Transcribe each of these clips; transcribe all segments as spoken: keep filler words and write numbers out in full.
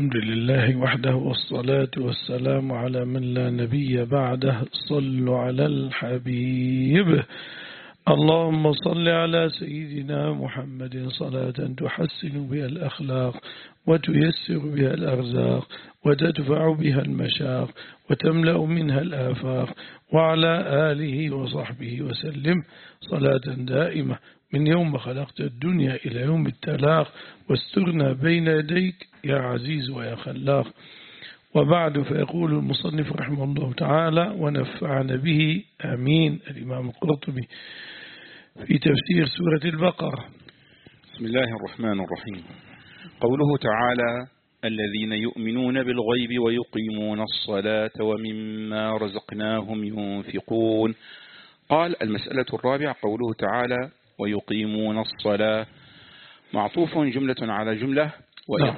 الحمد لله وحده والصلاة والسلام على من لا نبي بعده. صلوا على الحبيب. اللهم صل على سيدنا محمد صلاة تحسن بها الأخلاق وتيسر بها الأرزاق وتدفع بها المشاق وتملأ منها الآفاق، وعلى آله وصحبه وسلم صلاة دائمة من يوم خلقت الدنيا إلى يوم التلاق، واسترنا بين يديك يا عزيز ويا خلاق. وبعد، فيقول المصنف رحمه الله تعالى ونفعنا به آمين الإمام القرطبي في تفسير سورة البقرة. بسم الله الرحمن الرحيم. قوله تعالى: الذين يؤمنون بالغيب ويقيمون الصلاة ومما رزقناهم ينفقون. قال: المسألة الرابعة قوله تعالى ويقيمون الصلاة، معطوف جملة على جملة، نعم.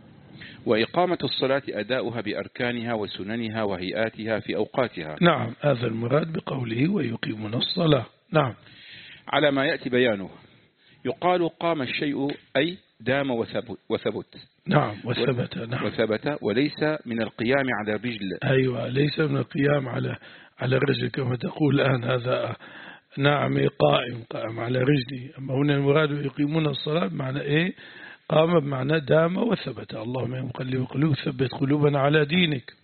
وإقامة الصلاة أداؤها بأركانها وسننها وهيئاتها في أوقاتها. نعم، هذا المراد بقوله ويقيمون الصلاة. نعم، على ما يأتي بيانه. يقال قام الشيء أي دام وثبت, وثبت. نعم وثبت. نعم وثبت وليس من القيام على الرجل. أيوة، ليس من القيام على على الرجل كما تقول الآن. هذا نعم قائم قائم على رجلي. أما هنا المراد يقيمون الصلاة بمعنى إيه؟ قام بمعنى دام وثبت. اللهم يا مقلب قلوب ثبت قلوبنا على دينك.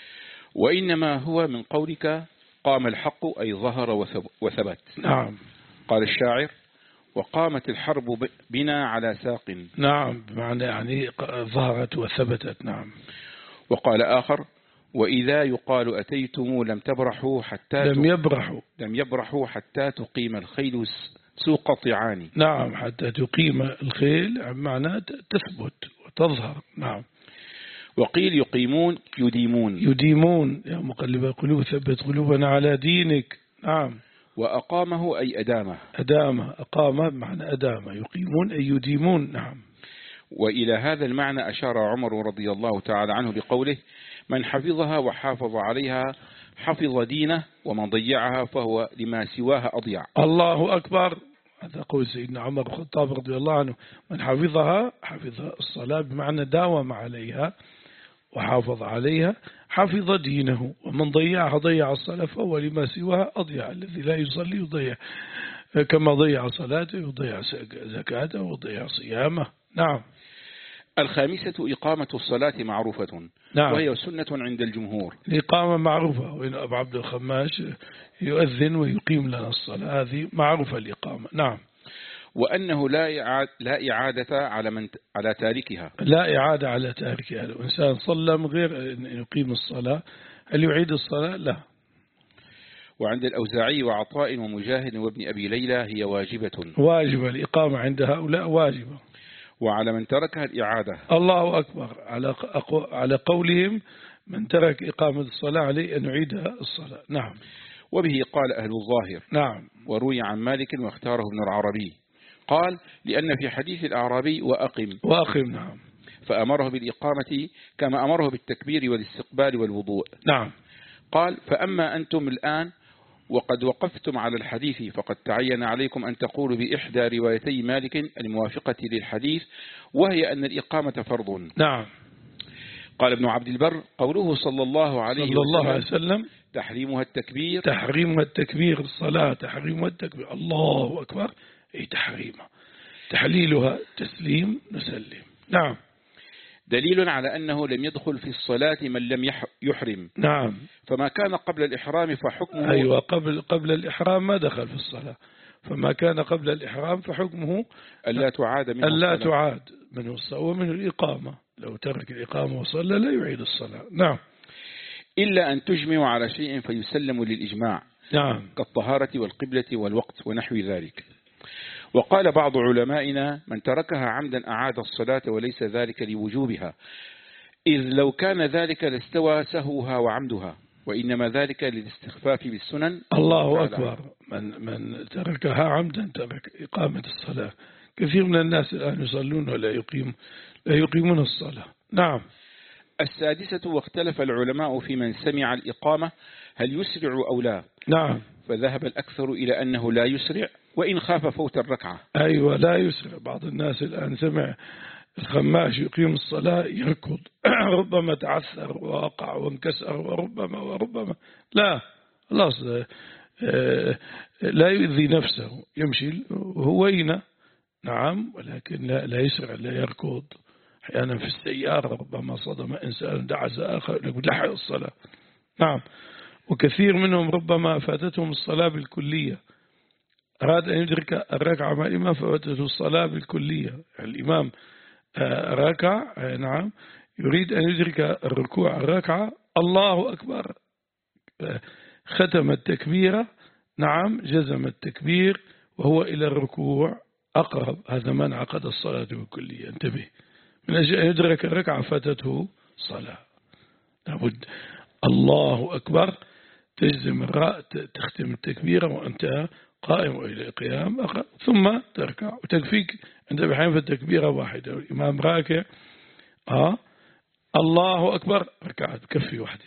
وإنما هو من قولك قام الحق أي ظهر وثبت. نعم. قال الشاعر: وقامت الحرب بنا على ساق. نعم، بمعنى يعني ظهرت وثبتت. نعم. وقال آخر: وإذا يقال أتيتم لم تبرحوا حتى لم يبرحوا لم يبرحوا حتى تقيم الخيل سوق طعان. نعم، حتى تقيم الخيل معناه تثبت وتظهر. نعم. وقيل يقيمون يديمون. يديمون يا مقلب القلوب ثبت قلوبنا على دينك. نعم. وأقامه أي أدامه. أدامه أقامه بمعنى أدامه. يقيمون أي يديمون. نعم. وإلى هذا المعنى أشار عمر رضي الله تعالى عنه بقوله: من حفظها وحافظ عليها حفظ دينه، ومن ضيعها فهو لما سواها أضيع. الله أكبر. هذا قول سيدنا عمر بن الخطاب رضي الله عنه: من حفظها حفظ الصلاة بمعنى داوم عليها وحافظ عليها حفظ دينه، ومن ضيعها ضيع الصلاة فهو لما سواها أضيع. الذي لا يصلي يضيع، كما ضيع صلاته يضيع زكاته وضيع صيامه. نعم. الخامسة إقامة الصلاة معروفة. نعم. وهي سنة عند الجمهور. الإقامة معروفة، وإن أبو عبد الخماش يؤذن ويقيم لنا الصلاة، هذه معروفة الإقامة. نعم. وأنه لا إعادة, لا إعادة على من على تاركها. لا إعادة على تاركها. لو إنسان صلى من غير أن يقيم الصلاة هل يعيد الصلاة؟ لا. وعند الأوزاعي وعطاء ومجاهد وابن أبي ليلى هي واجبة. واجبة الإقامة عند هؤلاء واجبة. وعلى من تركها الإعادة. الله أكبر. على على قولهم من ترك إقامة الصلاة عليه أن يعيدها الصلاة. نعم. وبه قال أهل الظاهر. نعم. وروي عن مالك واختاره ابن العربي. قال: لأن في حديث الأعرابي وأقم وأقم. نعم. فأمره بالإقامة كما أمره بالتكبير والاستقبال والوضوء. نعم. قال: فأما أنتم الآن وقد وقفتم على الحديث فقد تعين عليكم أن تقولوا بإحدى روايتي مالك الموافقة للحديث، وهي أن الإقامة فرض. نعم. قال ابن عبد البر: قوله صلى الله عليه صلى الله عليه وسلم تحريمها التكبير. تحريمها التكبير الصلاة تحريمها التكبير. الله أكبر أي تحريمها. تحليلها تسليم نسلم. نعم. دليل على أنه لم يدخل في الصلاة من لم يحرم. نعم. فما كان قبل الإحرام فحكمه. أيوة، قبل قبل الإحرام ما دخل في الصلاة. فما كان قبل الإحرام فحكمه ألا تعاد منه ألا تعاد منه الصلاة ومنه الإقامة. لو ترك الإقامة وصلى لا يعيد الصلاة. نعم. إلا أن تجمع على شيء فيسلم للإجماع. نعم. كالطهارة والقبلة والوقت ونحو ذلك. وقال بعض علمائنا: من تركها عمدا أعاد الصلاة وليس ذلك لوجوبها، إذ لو كان ذلك لاستوى سهوها وعمدها، وإنما ذلك للاستخفاف بالسنن. الله أكبر. من من تركها عمدا ترك إقامة الصلاة. كثير من الناس الآن يصلون ولا يقيم لا يقيمون الصلاة. نعم. السادسة واختلف العلماء في من سمع الإقامة هل يسرع أو لا. نعم. فذهب الأكثر إلى أنه لا يسرع وإن خاف فوت الركعة. أيوة لا يسرع. بعض الناس الآن سمع الخماش يقيم الصلاة يركض ربما تعثر ووقع وانكسر وربما وربما لا خلاص لا يؤذي نفسه يمشي هوينة نعم ولكن لا, لا يسرع لا يركض. أحيانا في السيارة ربما صدم إنسان دعس آخر لحق الصلاة نعم. وكثير منهم ربما فاتتهم الصلاة بالكلية أراد أن يدرك الركعة مع الإمام فاتته الصلاة بالكلية. الإمام ركع نعم يريد أن يدرك الركوع الركعة الله أكبر ختم التكبيرة نعم جزم التكبير وهو إلى الركوع أقرب. هذا من عقد الصلاة بالكلية. انتبه من أجل أن يدرك الركعة فاتته صلاة لابد الله أكبر تجزم الراء تختم التكبيرة وأنت قائم إلى قيام أقرب ثم تركع وتكفيك أنت بحين في التكبيرة واحدة والإمام راكع آه الله أكبر ركعت كفي وحدي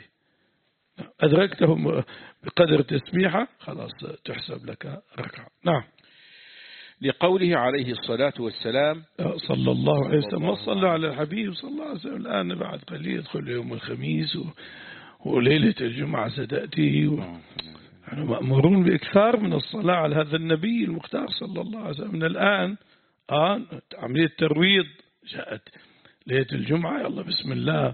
أدركته بقدر تسبيحة خلاص تحسب لك ركعة. نعم. لقوله عليه الصلاة والسلام صلى الله عليه وسلم وصلى على الحبيب صلى الله عليه وسلم. الآن بعد قليل يدخل يوم الخميس و... وليلة الجمعة ستأتي و... يعني مأمورون بإكثار من الصلاة على هذا النبي المختار صلى الله عليه وسلم من الآن. آه عملية ترويض جاءت ليلة الجمعة يلا بسم الله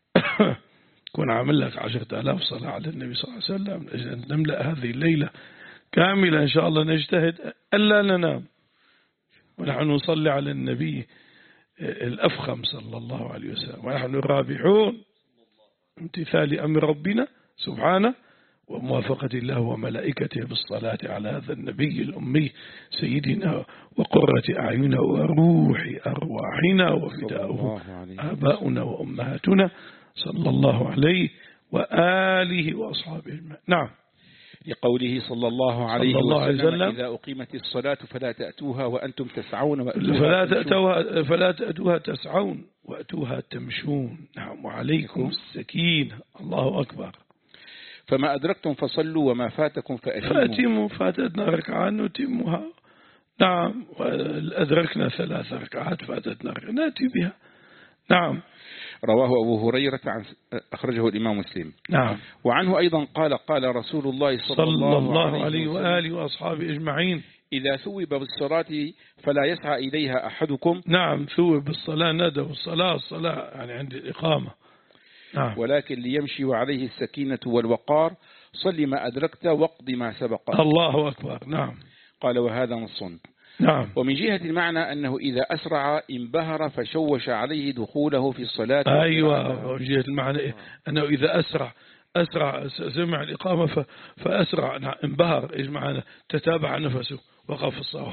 كون عامل لك عشرة آلاف صلاة على النبي صلى الله عليه وسلم من أجل أن نملأ هذه الليلة كاملة إن شاء الله نجتهد ألا ننام ونحن نصلي على النبي الأفخم صلى الله عليه وسلم ونحن الرابحون امتثال أمر ربنا سبحانه وموافقة الله وملائكته بالصلاة على هذا النبي الأمي سيدنا وقرة أعيننا وروح أرواحنا وفداؤه آباؤنا وأمهاتنا صلى الله عليه وآله وأصحابه. نعم. لقوله صلى الله عليه صلى الله وسلم عليه إذا أقيمت الصلاة فلا تأتوها وأنتم تسعون فلا تأتوها, فلا تأتوها تسعون وأتوها تمشون. نعم. وعليكم السكينة. الله أكبر. فما أدركتم فصلوا وما فاتكم فأتموا. فأتموا فاتتنا ركعة نتمها. نعم. وأدركنا ثلاث ركعات فاتتنا نأتي بها. نعم. رواه أبو هريرة عن أخرجه الإمام مسلم. نعم. وعنه أيضا قال قال رسول الله صلى, صلى الله, الله عليه وآله وأصحابه أجمعين إذا ثوب بالصلاة فلا يسعى إليها أحدكم. نعم. ثوب بالصلاة ندى الصلاة الصلاة يعني عند الإقامة. نعم. ولكن ليمشي وعليه السكينة والوقار صل ما أدركت واقض ما سبق. الله أكبر. نعم. قال وهذا نص. نعم. ومن جهة المعنى أنه إذا أسرع انبهر فشوش عليه دخوله في الصلاة. أيوة. ومن جهة المعنى أنه إذا أسرع أسرع سمع الإقامة فأسرع انبهر إيش معنى تتابع نفسه وقف في الصلاة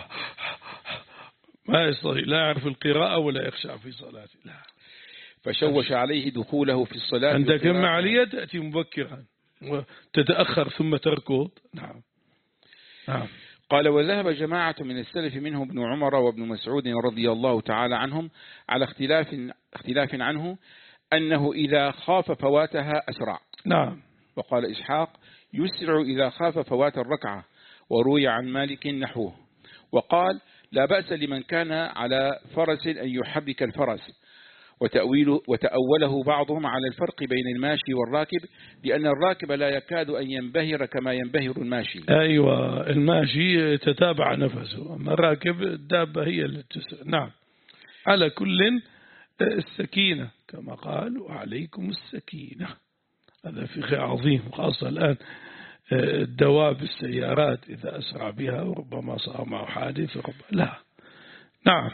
ما يستطيع لا يعرف القراءة ولا يخشع في صلاته لا. فشوش عليه دخوله في الصلاة. عندك المعالية تأتي مبكرا وتتأخر ثم تركض. نعم. نعم. قال وذهب جماعة من السلف منهم ابن عمر وابن مسعود رضي الله تعالى عنهم على اختلاف اختلاف عنه أنه إذا خاف فواتها أسرع. نعم. وقال إسحاق يسرع إذا خاف فوات الركعة وروي عن مالك نحوه. وقال لا بأس لمن كان على فرس أن يحرك الفرس. وتأويله وتأوله بعضهم على الفرق بين الماشي والراكب لأن الراكب لا يكاد أن ينبهر كما ينبهر الماشي. أيوة. الماشي تتابع نفسه أما الراكب الدابة هي اللي تسرع. نعم. على كل السكينة كما قال وعليكم السكينة. هذا فقه عظيم خاصة الآن الدواب السيارات إذا أسرع بها وربما صار معه حادث ربما لا. نعم.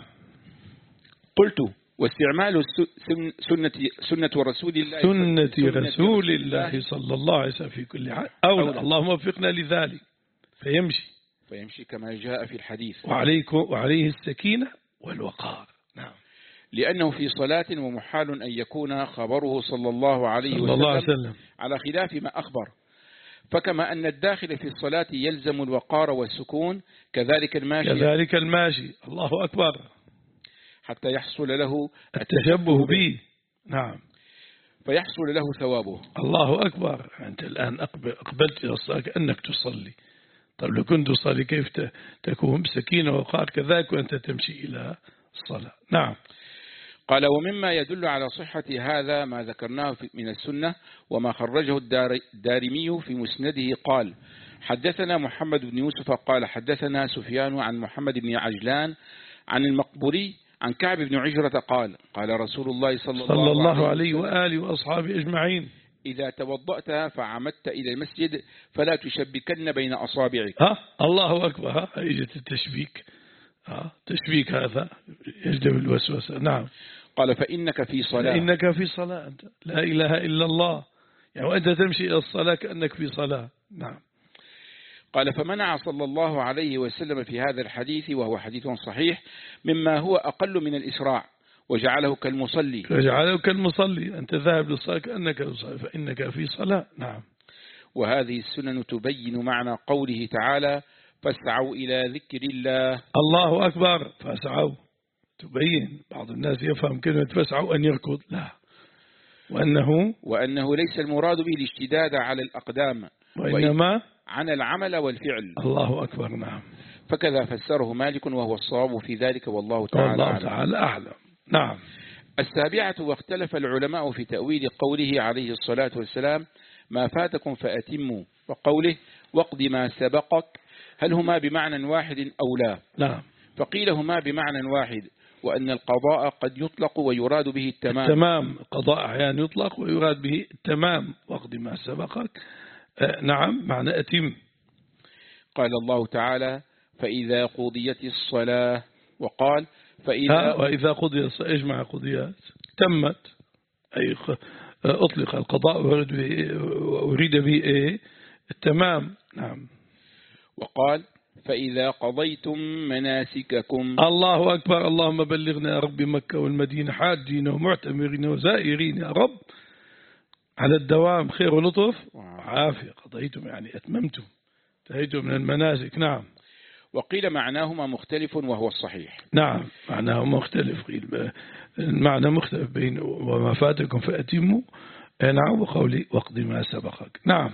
قلت واستعمال سنة سنة رسول الله سنة رسول الله صلى الله عليه وسلم في كل حال أولى. اللهم وفقنا لذلك فيمشي فيمشي كما جاء في الحديث. وعليكم وعليه السكينة والوقار. نعم. لأنه في صلاة ومحال أن يكون خبره صلى الله عليه صلى الله عليه وسلم على خلاف ما أخبر. فكما أن الداخل في الصلاة يلزم الوقار والسكون كذلك الماشي كذلك الماشي. الله أكبر. حتى يحصل له التشبه به. نعم. فيحصل له ثوابه. الله أكبر. أنت الآن أقبلت إلى الصلاة كأنك تصلي. طيب لو كنت تصلي كيف تكون بسكينة ووقار كذلك وأنت تمشي إلى الصلاة. نعم. قال ومما يدل على صحة هذا ما ذكرناه من السنة وما خرجه الدارمي في مسنده قال حدثنا محمد بن يوسف قال حدثنا سفيان عن محمد بن عجلان عن المقبوري عن كعب بن عجرة قال قال رسول الله صلى, صلى الله عليه وآله وأصحابه أجمعين إذا توضأت فعمدت إلى المسجد فلا تشبكن بين أصابعك. ها الله أكبر. ها إجت التشبيك. ها تشبيك هذا يجلب الوسوسة. نعم. قال فإنك في صلاة. فإنك في صلاة أنت لا إله إلا الله يعني وأنت تمشي إلى الصلاة كأنك في صلاة. نعم. قال فمنع صلى الله عليه وسلم في هذا الحديث وهو حديث صحيح مما هو أقل من الإسراع وجعله كالمصلي. وجعله كالمصلي أنت ذاهب للصلاة كأنك تصلي فإنك في صلاة. نعم. وهذه السنن تبين معنى قوله تعالى فاسعوا إلى ذكر الله. الله أكبر. فاسعوا تبين. بعض الناس يفهم كلمة فاسعوا أن يركض لا وأنه وأنه ليس المراد به الاشتداد على الأقدام وإنما عن العمل والفعل. الله أكبر. نعم. فكذا فسره مالك وهو الصواب في ذلك والله تعالى الله أعلم. تعالى أعلم. نعم. السابعة واختلف العلماء في تأويل قوله عليه الصلاة والسلام ما فاتكم فأتموا وقوله واقض ما سبقك هل هما بمعنى واحد أو لا؟ نعم. فقيل هما بمعنى واحد وأن القضاء قد يطلق ويراد به التمام. التمام. القضاء أحيانا يطلق ويراد به التمام. واقض ما سبقك. آه نعم معنى أتم. قال الله تعالى فإذا قضيت الصلاة وقال فإذا وإذا قضي الصلاة اجمع قضيات تمت أي أطلق القضاء وأريد به إيه التمام. نعم. وقال فإذا قضيتم مناسككم. الله أكبر. اللهم بلغنا يا رب مكة والمدينة حاجين ومعتمرين وزائرين يا رب على الدوام خير ولطف وعافية. قضيتم يعني أتممتم انتهيتم من المناسك. نعم. وقيل معناهما مختلف وهو الصحيح. نعم معناهما مختلف. قيل المعنى مختلف بين وما فاتكم فأتموا. نعم وقولي واقض ما سبقك. نعم.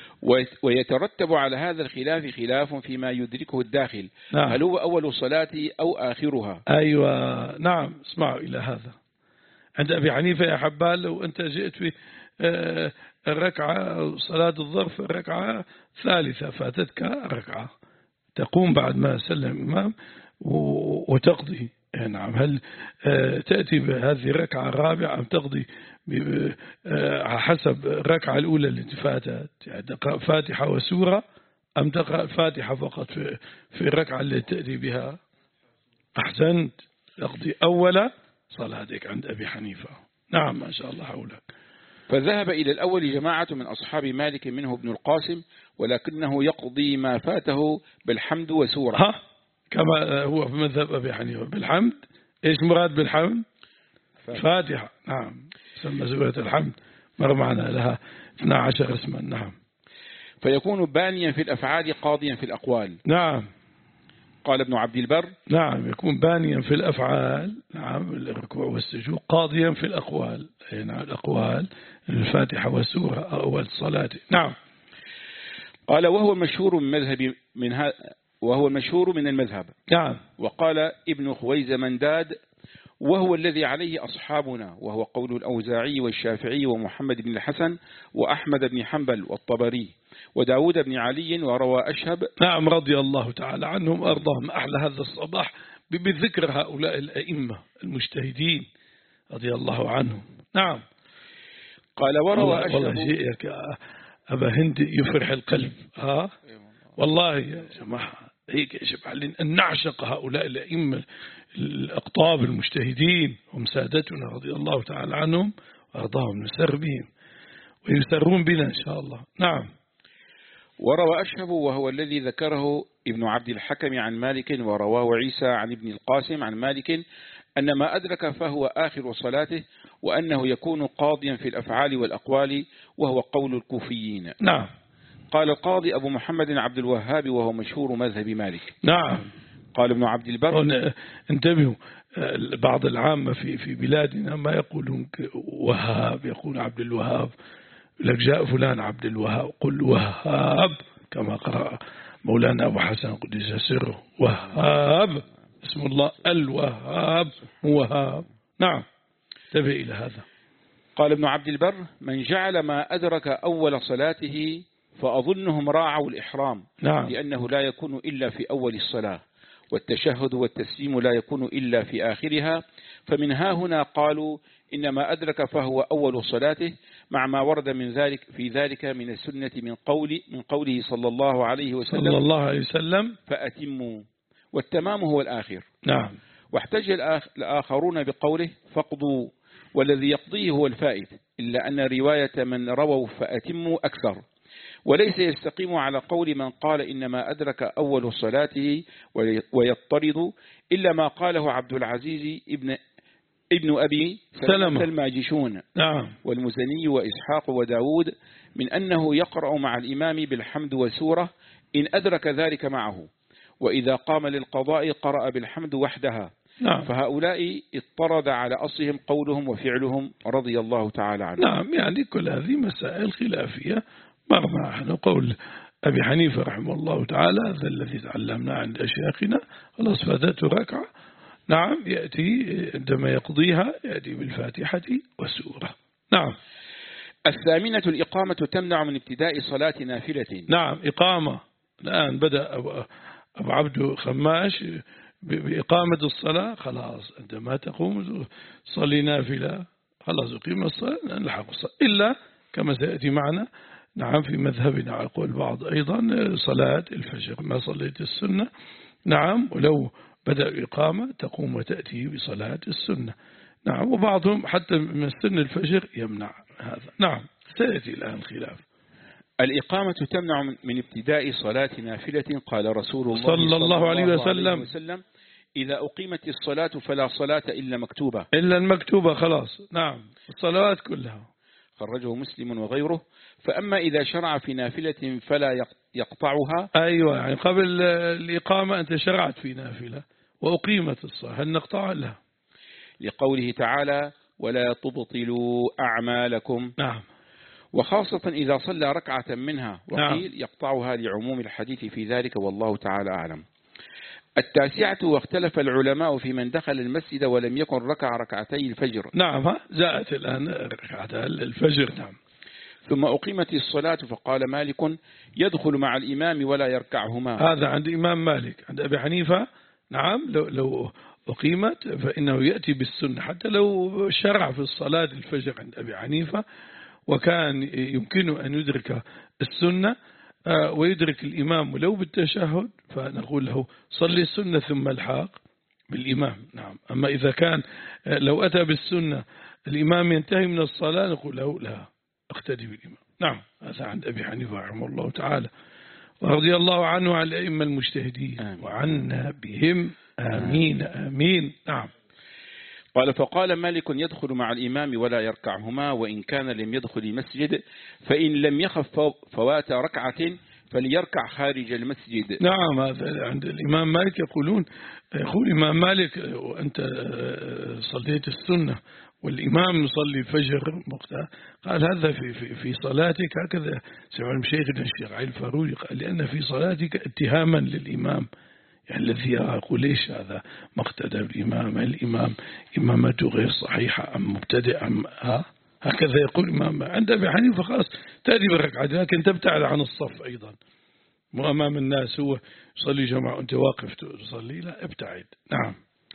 ويترتب على هذا الخلاف خلاف فيما يدركه الداخل. نعم. هل هو أول الصلاة أو آخرها؟ أيوة. نعم. اسمعوا إلى هذا عند أبي حنيفة يا حبال لو أنت جئت في الركعة صلاة الظرف الركعة ثالثة فاتتك ركعة تقوم بعد ما سلم الإمام وتقضي. نعم. هل تأتي بهذه الركعة الرابعة أم تقضي حسب الركعة الأولى التي فاتت يعني تقرأ فاتحة وسورة أم تقرأ الفاتحة فقط في في الركعة التي تأتي بها؟ أحسنت. تقضي أول صلاتك عند أبي حنيفة. نعم ما شاء الله حولك. فذهب إلى الأول جماعة من أصحاب مالك منه ابن القاسم ولكنه يقضي ما فاته بالحمد وسورة. ها كما هو في مذهب أبي حنيفة بالحمد. إيش مراد بالحمد؟ فاتحة. نعم. سمى سورة الحمد مر معنا لها اثنا عشر اسما. نعم. فيكون بانيا في الأفعال قاضيا في الأقوال. نعم. قال ابن عبد البر نعم يكون بانيا في الأفعال. نعم الركوع والسجود قاضيا في الأقوال. نعم الأقوال الفاتحة والسورة أول صلاة. نعم. قال وهو المشهور من مذهب من ها وهو المشهور من المذهب. نعم. وقال ابن خويز منداد وهو الذي عليه أصحابنا وهو قول الأوزاعي والشافعي ومحمد بن الحسن وأحمد بن حنبل والطبري وداود بن علي وروى أشهب. نعم رضي الله تعالى عنهم أرضهم. أحلى هذا الصباح بذكر هؤلاء الأئمة المجتهدين رضي الله عنهم. نعم. قال وروى أشهب. والله شيء أبا هند يفرح القلب. ها والله يا جماعة هيك يجب علينا أن نعشق هؤلاء الأئمة الأقطاب المجتهدين هم سادتنا رضي الله تعالى عنهم وأرضاهم نسر بهم ويسرون بنا إن شاء الله. نعم. وروى أشهب وهو الذي ذكره ابن عبد الحكم عن مالك ورواه عيسى عن ابن القاسم عن مالك أن ما أدرك فهو آخر صلاته وأنه يكون قاضيا في الأفعال والأقوال وهو قول الكوفيين. نعم. قال القاضي أبو محمد عبد الوهاب وهو مشهور مذهب مالك. نعم. قال ابن عبد البر انتبهوا بعض العامة في في بلادنا ما يقولون وهاب يقول عبد الوهاب لك جاء فلان عبد الوهاب قل وهاب كما قرأ مولانا أبو حسن قدس سره وهاب اسم الله الوهاب وهاب. نعم. انتبه إلى هذا. قال ابن عبد البر: من جعل ما أدرك أول صلاته فأظنهم راعوا الإحرام، نعم. لأنه لا يكون إلا في أول الصلاة، والتشهد والتسليم لا يكون إلا في آخرها، فمن ها هنا قالوا إنما أدرك فهو أول صلاته، مع ما ورد من ذلك في ذلك من السنة من قول من قوله صلى الله عليه وسلم صلى الله عليه وسلم فأتموا، والتمام هو الآخر. نعم. واحتج الآخرون بقوله فقضوا، والذي يقضيه هو الفائت، إلا أن رواية من رووا فأتموا أكثر، وليس يستقيم على قول من قال إنما أدرك أول صلاته ويضطرد، إلا ما قاله عبد العزيز ابن ابن أبي سلمة الماجشون نعم. والمزني وإسحاق وداود من أنه يقرأ مع الإمام بالحمد وسورة إن أدرك ذلك معه، وإذا قام للقضاء قرأ بالحمد وحدها. نعم. فهؤلاء اضطرد على أصلهم قولهم وفعلهم رضي الله تعالى عنهم. نعم، يعني كل هذه مسائل خلافية مر معنا. قول أبي حنيفة رحمه الله تعالى هذا الذي تعلمنا عند أشياخنا، خلاص فاتته ركعة، نعم، يأتي عندما يقضيها يأتي بالفاتحة والسورة. نعم. الثامنة الإقامة تمنع من ابتداء صلاة نافلة. نعم، إقامة. الآن بدأ أبو عبد خماش بإقامة الصلاة، خلاص عندما تقوم صلي نافلة، خلاص أقيم الصلاة نلحق الصلاة، إلا كما سيأتي معنا نعم في مذهبنا على قول بعض أيضا صلاة الفجر ما صليت السنة، نعم، ولو بدأ إقامة تقوم وتأتي بصلاة السنة، نعم، وبعضهم حتى من سن الفجر يمنع هذا. نعم، سيأتي الآن خلاف. الإقامة تمنع من ابتداء صلاة نافلة، قال رسول الله صلى الله عليه وسلم: وسلم إذا أقيمت الصلاة فلا صلاة إلا مكتوبة. إلا المكتوبة، خلاص. نعم، الصلوات كلها. خرجه مسلم وغيره. فأما إذا شرع في نافلة فلا يقطعها. أيوة، يعني قبل الإقامة أنت شرعت في نافلة وأقيمت الصلاة، هل نقطع لها؟ لقوله تعالى: ولا تبطلوا أعمالكم. نعم. وخاصة إذا صلى ركعة منها، وقيل نعم. يقطعها لعموم الحديث في ذلك، والله تعالى أعلم. التاسعة: واختلف العلماء في من دخل المسجد ولم يكن ركع ركعتي الفجر. نعم، جاءت الآن ركعتي الفجر. نعم. ثم أقيمت الصلاة فقال مالك: يدخل مع الإمام ولا يركعهما. هذا عند إمام مالك. عند أبي حنيفة نعم لو, لو أقيمت فإنه يأتي بالسنة، حتى لو شرع في الصلاة الفجر عند أبي حنيفة وكان يمكنه أن يدرك السنة ويدرك الإمام ولو بالتشهد، فنقول له صلي السنة ثم الحاق بالإمام. نعم. أما إذا كان لو أتى بالسنة الإمام ينتهي من الصلاة نقول له لا، اقتدي بالإمام. نعم، هذا عند أبي حنيفة رحمه الله تعالى، ورضي الله عنه عن الأئمة المجتهدين. آمين. وعنا بهم آمين آمين. نعم. قال: فقال مالك: يدخل مع الإمام ولا يركعهما، وإن كان لم يدخل المسجد، فإن لم يخف فوات ركعة فليركع خارج المسجد. نعم، هذا عند الإمام مالك. يقولون يقول الإمام مالك: وأنت صليت السنة والإمام يصلي الفجر مقتدى، قال هذا في في في صلاتك، هكذا سمع شيخنا الشيخ علي الفاروقي قال: لأن في صلاتك اتهاما للإمام، يعني الذي يقول ليش هذا مقتدى بالإمام، الإمام إمامته غير صحيحة أم مبتدئ أم ها، هكذا يقول الإمام. عند أبي حنيفة خلاص تأتي بالركعة، لكن تبتعد عن الصف أيضا، مو أمام الناس هو يصلي جماعة أنت واقف تصلي، لا، ابتعد. نعم.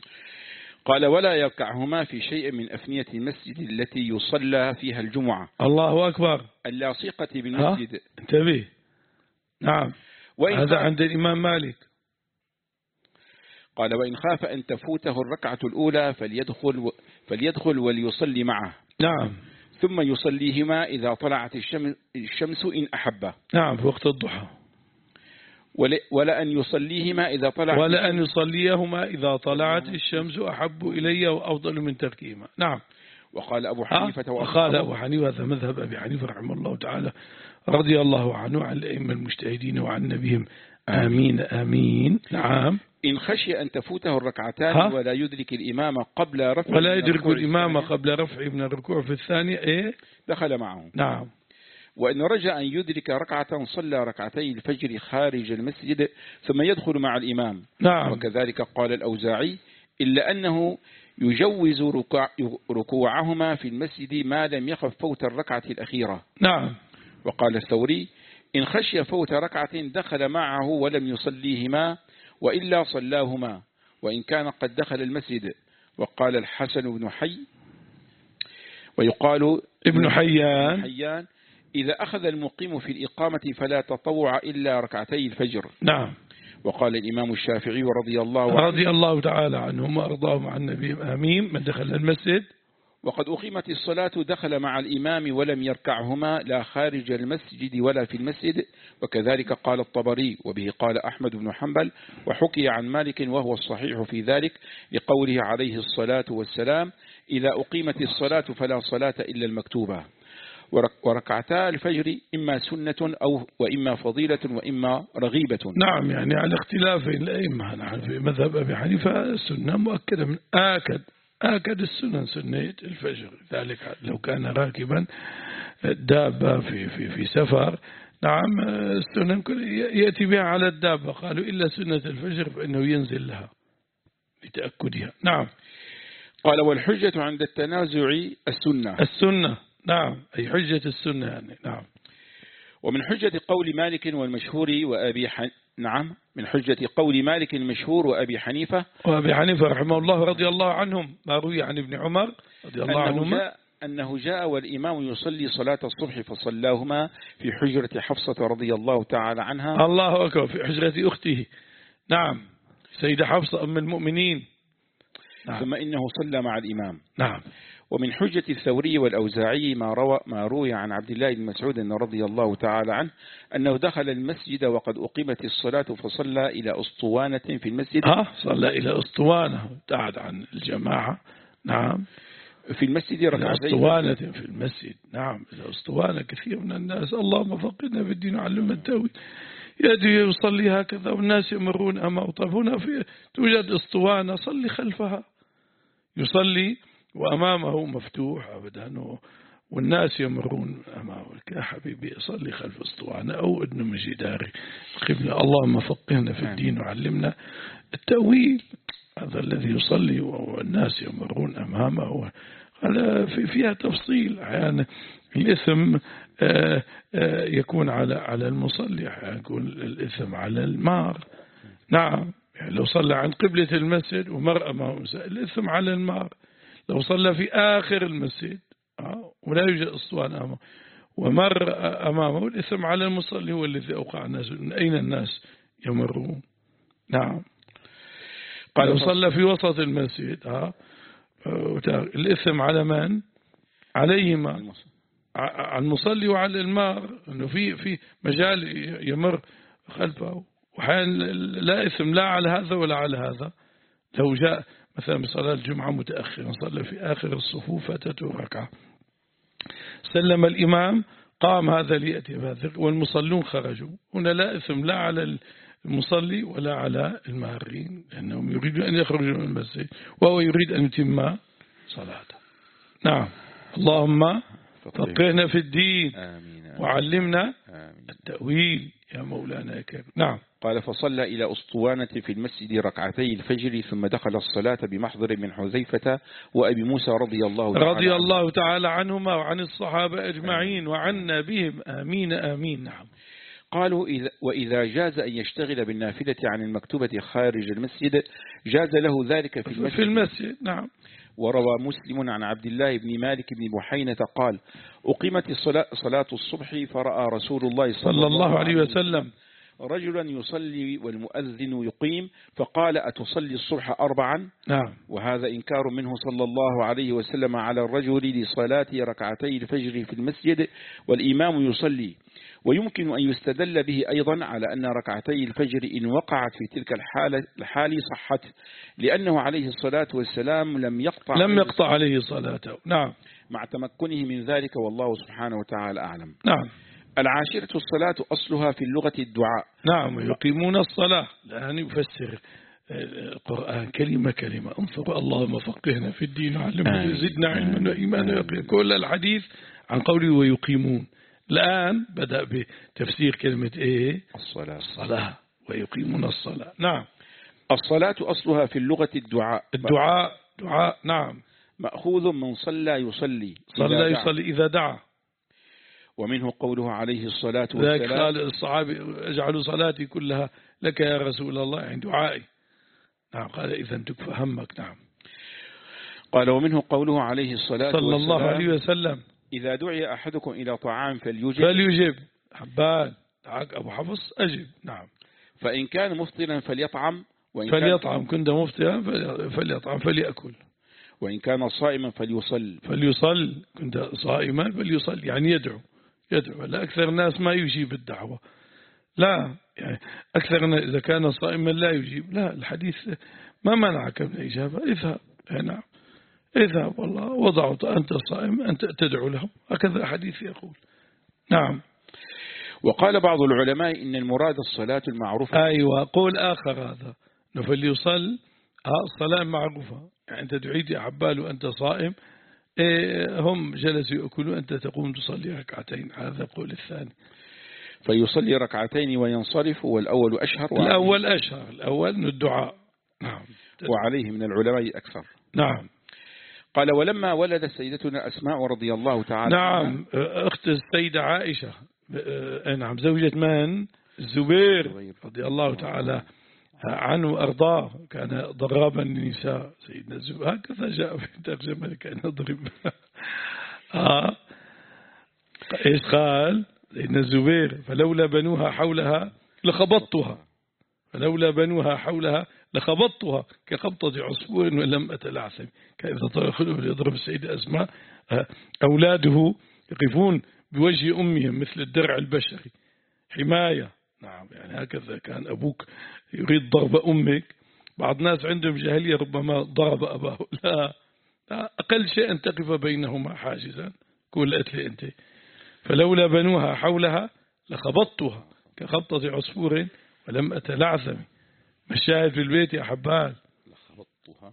قال: ولا يركعهما في شيء من أفنية المسجد التي يصلى فيها الجمعة. الله أكبر. اللاصقة بالمسجد. انتبه. نعم، هذا عند الإمام مالك. قال: وإن خاف أن تفوته الركعة الأولى فليدخل, وليدخل وليصلي معه. نعم. ثم يصليهما إذا طلعت الشمس إن أحبه. نعم، في وقت الضحى. ولا أن يصليهما إذا طلعت ولا أن يصليهما إذا طلعت الشمس أحب إلي وأفضل من تركهما. نعم. وقال أبو حنيفة وقال أبو حنيفة، هذا مذهب أبي حنيفة رحمه الله تعالى رضي الله عنه عن الأئمة المجتهدين وعن نبيهم آمين آمين. نعم. إن خشي أن تفوته الركعتان ولا يدرك الإمام قبل رفع ولا يدرك الإمام قبل رفع من الركوع في الثانية إيه؟ دخل معه. نعم. وإن رجع أن يدرك ركعة صلى ركعتي الفجر خارج المسجد ثم يدخل مع الإمام. نعم. وكذلك قال الأوزاعي، إلا أنه يجوز ركوع ركوعهما في المسجد ما لم يخف فوت الركعة الأخيرة. نعم. وقال الثوري إن خشي فوت ركعة دخل معه ولم يصليهما وإلا صلاهما وإن كان قد دخل المسجد. وقال الحسن بن حي ويقال ابن حيان, حيان إذا أخذ المقيم في الإقامة فلا تطوع إلا ركعتي الفجر. نعم. وقال الإمام الشافعي رضي الله عنه رضي الله تعالى عنهم وأرضاهم عن النبي آمين من دخل المسجد وقد أقيمت الصلاة دخل مع الإمام ولم يركعهما لا خارج المسجد ولا في المسجد. وكذلك قال الطبري وبه قال أحمد بن حنبل وحكي عن مالك وهو الصحيح في ذلك لقوله عليه الصلاة والسلام إذا أقيمت الصلاة فلا صلاة إلا المكتوبة. وركعتا الفجر إما سنة أو وإما فضيلة وإما رغيبة. نعم يعني على اختلاف الأئمة. نحن في مذهب أبي حنيفة السنة مؤكدة من آكد آكد السنن سنة الفجر. ذلك لو كان راكبا الدابة في في في سفر نعم السنن يأتي بها على الدابة قالوا إلا سنة الفجر فإنه ينزل لها لتأكدها. نعم. قال والحجة عند التنازع السنة السنة. نعم أي حجة السنة يعني. نعم. ومن حجة قول مالك والمشهور وأبي حن... نعم من حجة قول مالك المشهور وأبي حنيفة وأبي حنيفة رحمه الله رضي الله عنهم ما روي عن ابن عمر رضي الله عنهما جاء أنه جاء والإمام يصلي صلاة الصبح فصلاهما في حجرة حفصة رضي الله تعالى عنها. الله أكبر في حجرة أخته. نعم سيدة حفصة أم المؤمنين. نعم. ثم إنه صلى مع الإمام. نعم. ومن حجة الثوري والأوزاعي ما روى ما روي عن عبد الله بن مسعود رضي الله تعالى عنه أنه دخل المسجد وقد أقيمت الصلاة فصلى إلى أسطوانة في المسجد. ها صلى إلى أسطوانة ابتعد عن الجماعة. نعم. في المسجد ركعتين. أسطوانة في المسجد. نعم إلى أسطوانة كثير من الناس اللهم فقهنا في الدين وعلمنا التأويل يأتي يصلي هكذا والناس يمرون أمامه. طيب هنا في توجد أسطوانة صلي خلفها يصلي وأمامه مفتوح أبدا والناس يمرون أمامه. يا حبيبي صلي خلف أسطوانة أو ابن مجداري القبلة. اللهم فقهنا في الدين وعلمنا التأويل. هذا الذي يصلي والناس يمرون أمامه في فيها تفصيل. أحيانا الإثم يكون على على المصلي أحيانا يكون الإثم على المار. نعم يعني لو صلى عن قبلة المسجد ومر أمامه الإثم على المار. لو صلى في آخر المسجد ولا يوجد أسطوانة أمامه ومر أمامه الإثم على المصلي هو الذي أوقع الناس. من أين الناس يمرون؟ نعم. قال لو صلى في وسط المسجد ها الإثم على من؟ عليهما على المصلي وعلى المار أنه في في مجال يمر خلفه وحين لا إثم لا على هذا ولا على هذا. لو جاء مثلا بصلاة الجمعة متأخرا صلى في آخر الصفوف فاتته ركعة سلم الإمام قام هذا ليأتي بهذا والمصلون خرجوا هنا لا إثم لا على المصلي ولا على المارين لأنهم يريدون أن يخرجوا من المسجد وهو يريد أن يتم صلاته. نعم. اللهم فقهنا في الدين آمين. وعلمنا آمين. التأويل يا مولانا كريم. نعم. قال فصلى إلى أسطوانة في المسجد ركعتي الفجر ثم دخل الصلاة بمحضر من حذيفة وأبي موسى رضي الله تعالى رضي الله تعالى عنهما وعن الصحابة أجمعين وعنا بهم آمين آمين. نعم. قالوا إذا وإذا جاز أن يشتغل بالنافلة عن المكتوبة خارج المسجد جاز له ذلك في المسجد. في المسجد. نعم. وروى مسلم عن عبد الله بن مالك بن بحينة قال أقيمت الصلاة صلاة الصبح فرأى رسول الله صلى, صلى الله عليه وسلم رجلا يصلي والمؤذن يقيم فقال أتصلي الصبح أربعا. نعم. وهذا إنكار منه صلى الله عليه وسلم على الرجل لصلاة ركعتي الفجر في المسجد والإمام يصلي. ويمكن أن يستدل به أيضا على أن ركعتي الفجر إن وقعت في تلك الحالة الحال صحت لأنه عليه الصلاة والسلام لم يقطع لم يقطع عليه صلاته. نعم. مع تمكنه من ذلك والله سبحانه وتعالى أعلم. نعم. العاشرة الصلاة أصلها في اللغة الدعاء. نعم. يقيمون الصلاة الآن يفسر القرآن كلمة كلمة انظر اللهم فقهنا في الدين وعلمنا زدنا علما وإيمانا. كل الحديث عن قوله ويقيمون الآن بدأ بتفسير كلمة إيه؟ الصلاة. الصلاة ويقيمون الصلاة. نعم. الصلاة أصلها في اللغة الدعاء. الدعاء دعاء نعم مأخوذ من صلى يصلي صلى إذا دعا. يصلي إذا دعا. ومنه قوله عليه الصلاة ذاك والسلام قال الصحابي اجعلوا صلاتي كلها لك يا رسول الله عند دعائي. نعم قال إذا تكفى همك. نعم. قال ومنه قوله عليه الصلاة صلى والسلام الله عليه وسلم إذا دعي أحدكم إلى طعام فليجب فليجب. حبان دعاك أبو حفص أجب. نعم. فإن كان مفطرا فليطعم وإن فليطعم كنت مفطرا فليطعم فليأكل وإن كان صائما فليصل فليصل كنت صائما فليصل يعني يدعو يدعو. لا أكثر الناس ما يجيب الدعوة لا يعني أكثر الناس إذا كان صائما لا يجيب. لا الحديث ما منعك من الإجابة اذهب. نعم اذهب والله وضعت أنت صائم أنت تدعو لهم هكذا الحديث يقول. نعم. وقال بعض العلماء إن المراد الصلاة المعروفة. أيوة قول آخر هذا فليصل الصلاة معروفة يعني أنت تعيد يا عبال وأنت صائم إيه هم جلسوا يأكلوا أنت تقوم تصلي ركعتين. هذا قول الثاني. فيصلي ركعتين وينصرف والأول أشهر. الأول أشهر الأول من الدعاء. نعم. وعليه من العلماء أكثر. نعم. قال ولما ولدت سيدتنا أسماء رضي الله تعالى نعم أخت السيدة عائشة نعم زوجة من الزبير رضي الله تعالى عنه وأرضاه كان ضرابا للنساء سيدنا الزبير هكذا جاء في ترجمة كان يضرب. آه. إيش قال سيدنا الزبير فلولا بنوها حولها لخبطتها فلولا بنوها حولها لخبطتها كخبطة عصفور ولم أتلعثم. كان إذا طرق يضرب السيدة أسماء أولاده يقفون بوجه أمهم مثل الدرع البشري حماية. نعم يعني هكذا كان أبوك يريد ضرب أمك. بعض الناس عندهم جاهلية ربما ضرب أباه. لا, لا أقل شيء أن تقف بينهما حاجزا. قول لي أنت فلولا بنوها حولها لخبطتها كخبطة عصفور ولم أتلعثم. مشاهد في البيت يا حبال لخبطتها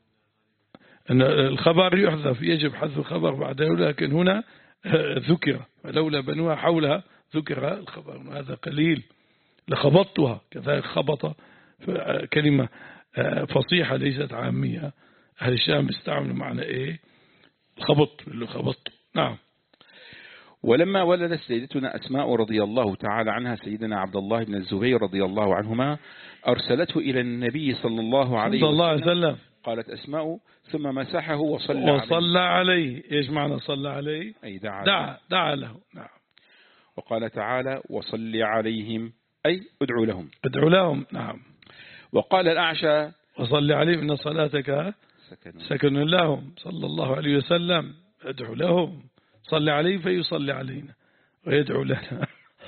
أن الخبر يحذف يجب حذف الخبر بعده لكن هنا ذكر فلولا بنوها حولها ذكر الخبر هذا قليل. لخبطتها كذلك خبط كلمة فصيحة ليست عامية. أهل الشام بيستعملوا معنى إيه الخبط اللي خبطته. نعم. ولما ولدت سيدتنا أسماء رضي الله تعالى عنها سيدنا عبد الله بن الزبير رضي الله عنهما أرسلته إلى النبي صلى الله عليه صلى الله عليه وسلم. قالت أسماء ثم مسحه وصلى وصلى عليه. عليه. إيش معنى صلى عليه أي دعا دعا, دعا له. نعم. وقال تعالى وصل عليهم أي ادعو لهم ادعو لهم. نعم. وقال الأعشى وصل عليهم إن صلاتك سكن, سكن لهم صلى الله عليه وسلم. ادعو لهم صلى عليه فيصلي علينا ويدعو لنا.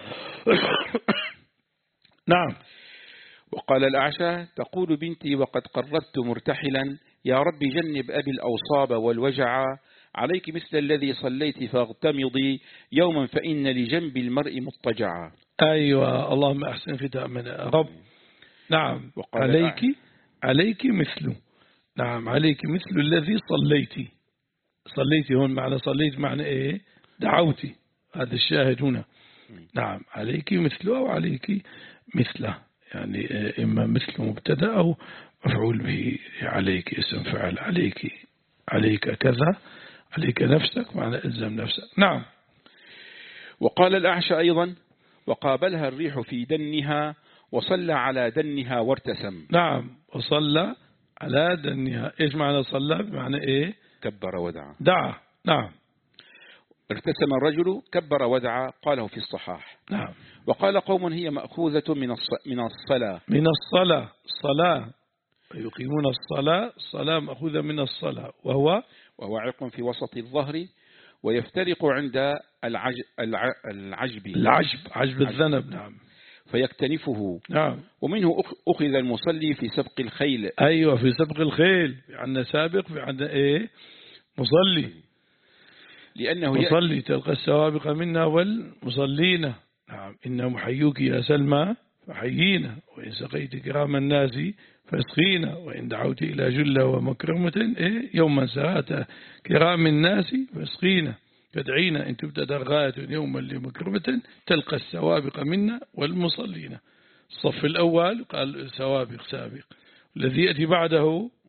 نعم. وقال الأعشى تقول بنتي وقد قربت مرتحلا يا رب جنب أبي الأوصاب والوجع عليك مثل الذي صليت فاغتمضي يوما فإن لجنب المرء مضطجعا. أيوة اللهم أحسن ختامنا يا رب. نعم. عليك عليك مثله. نعم عليك مثل الذي صليتي. صليتي هون معنى صليت معنى إيه دعوتي. هذا الشاهد هنا. نعم عليك مثله أو عليك مثله يعني إما مثل مبتدا أو مفعول به. عليك اسم فعل عليك عليك كذا عليك نفسك معنى إلزم نفسك. نعم. وقال الأعشى أيضا وقابلها الريح في دنها وصلى على دنها وارتسم. نعم وصلى على دنها. إيش معنى صلى بمعنى إيه كبر ودعا. دعا. نعم. ارتسم الرجل كبر ودعا قاله في الصحاح. نعم. وقال قوم هي مأخوذة من من الصلاة من الصلاة الصلاة يقيمون الصلاة الصلاة مأخوذة من الصلاة وهو وهو عرق في وسط الظهر ويفترق عند العج العجب العجب عجب الذنب. نعم. فيكتنفه. نعم. ومنه أخذ المصلي في سبق الخيل. أيوة في سبق الخيل في عندنا سابق في عندنا إيه مصلي لأنه مصلي تلقى السوابق منا والمصلين. نعم. إنهم حيوك يا سلمى فحيينا وإن سقيت كرام الناس فاسقينا وإن دعوت إلى جلة ومكرمة إيه يوما ساعات كرام الناس فاسقينا تدعينا إن تبتدى غاية يوما لمكرمة تلقى السوابق منا والمصلين. الصف الأول قال سوابق سابق الذي يأتي بعده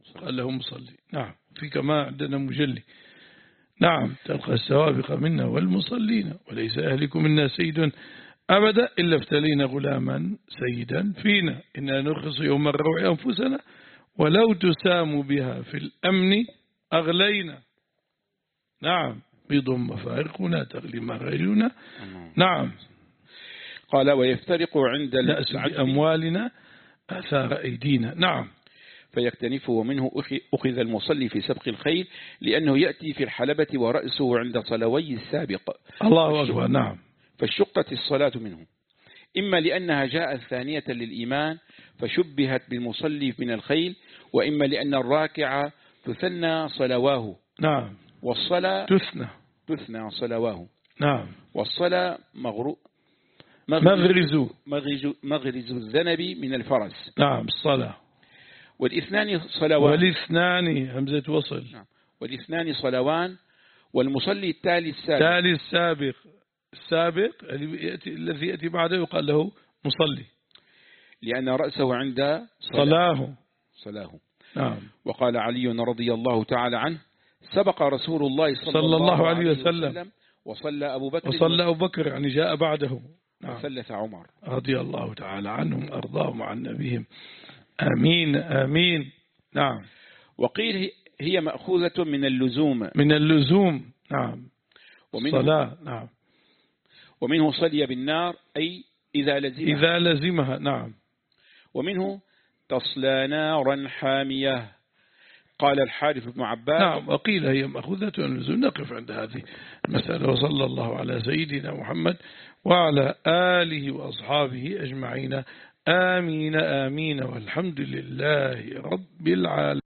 قال له مصلي. نعم، في كما عندنا مجلي. نعم، تلقى السوابق منا والمصلين وليس أهلك منا سيد أبدا إلا ابتلينا غلاما سيدا فينا إنا نرخص يوم الروع أنفسنا ولو تسام بها في الأمن أغلينا. نعم، بضم فارقنا تغلي مغيرنا. نعم. قال ويفترق عند نأس بأموالنا أثار أيدينا. نعم. فيكتنفه ومنه أخذ المصلي في سبق الخيل لأنه يأتي في الحلبة ورأسه عند صلوي السابق. الله أكبر. نعم. فاشتقت الصلاة منه إما لأنها جاءت ثانية للإيمان فشبهت بالمصلي من الخيل، وإما لأن الراكع تثنى صلواه. نعم. والصلاة تثنى تثنى صلواه. نعم. والصلاة مغرو مغرز مغرز مغرز الذنب من الفرس. نعم، الصلاة. والاثنان صلوان. والاثنان همزة وصل. نعم. والاثنان صلوان. والمصلي التالي السابق. تالي السابق. السابق الذي يأتي بعده يقال له مصلي لأن رأسه عند صلاه. صلاه. نعم. وقال علي رضي الله تعالى عنه سبق رسول الله صلى, صلى الله عليه وسلم, وسلم وصلى أبو بكر وصلى أبو بكر يعني جاء بعده. نعم. وثلث عمر رضي الله تعالى عنهم أرضاهم عن نبيهم. آمين آمين. نعم. وقيل هي مأخوذة من اللزوم. من اللزوم. نعم. ومنه صلاة. نعم. ومنه صلي بالنار أي إذا لزمها. إذا لزمها. نعم. ومنه تصلى نارا حامية. قال الحارث بن عباس. نعم. وقيل هي مأخوذة من اللزوم. نقف عند هذه المسألة. وصلى الله على سيدنا محمد وعلى آله وأصحابه أجمعين. آمين آمين والحمد لله رب العالمين.